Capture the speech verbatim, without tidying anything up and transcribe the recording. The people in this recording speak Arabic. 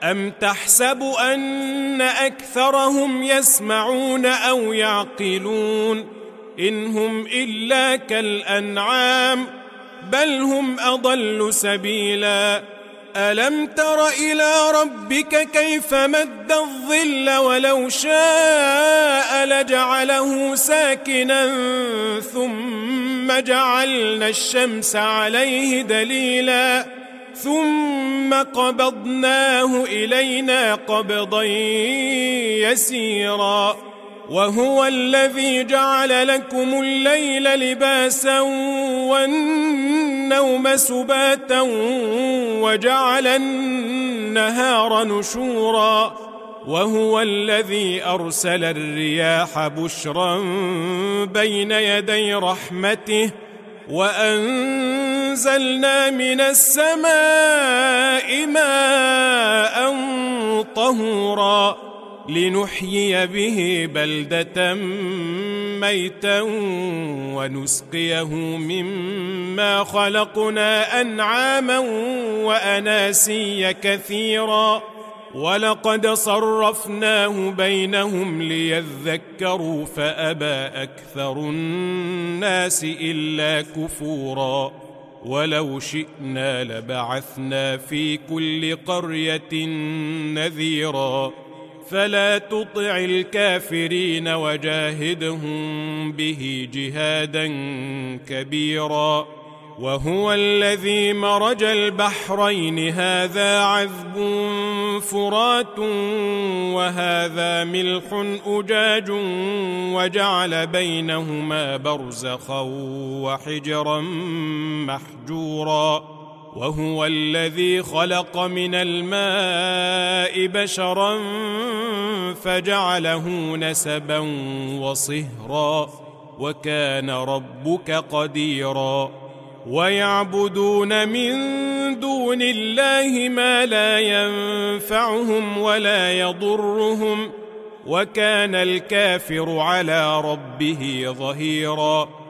أم تحسب أن أكثرهم يسمعون أو يعقلون إن هم إلا كالأنعام بل هم أضل سبيلا ألم تر إلى ربك كيف مد الظل ولو شاء لجعله ساكنا ثم جعلنا الشمس عليه دليلا ثم قبضناه إلينا قبضا يسيرا وهو الذي جعل لكم الليل لباسا والنوم سباتا وجعل النهار نشورا وهو الذي أرسل الرياح بشرا بين يدي رحمته وأنزلنا من السماء ماء طهورا لنحيي به بلدة ميتا ونسقيه مما خلقنا أنعاما وأناسيا كثيرا ولقد صرفناه بينهم ليذكروا فأبى أكثر الناس إلا كفورا ولو شئنا لبعثنا في كل قرية نذيرا فلا تطع الكافرين وجاهدهم به جهادا كبيرا وهو الذي مرج البحرين هذا عذب فرات وهذا ملح أجاج وجعل بينهما برزخا وحجرا محجورا وهو الذي خلق من الماء بشرا فجعله نسبا وصهرا وكان ربك قديرا ويعبدون من دون الله ما لا ينفعهم ولا يضرهم وكان الكافر على ربه ظهيرا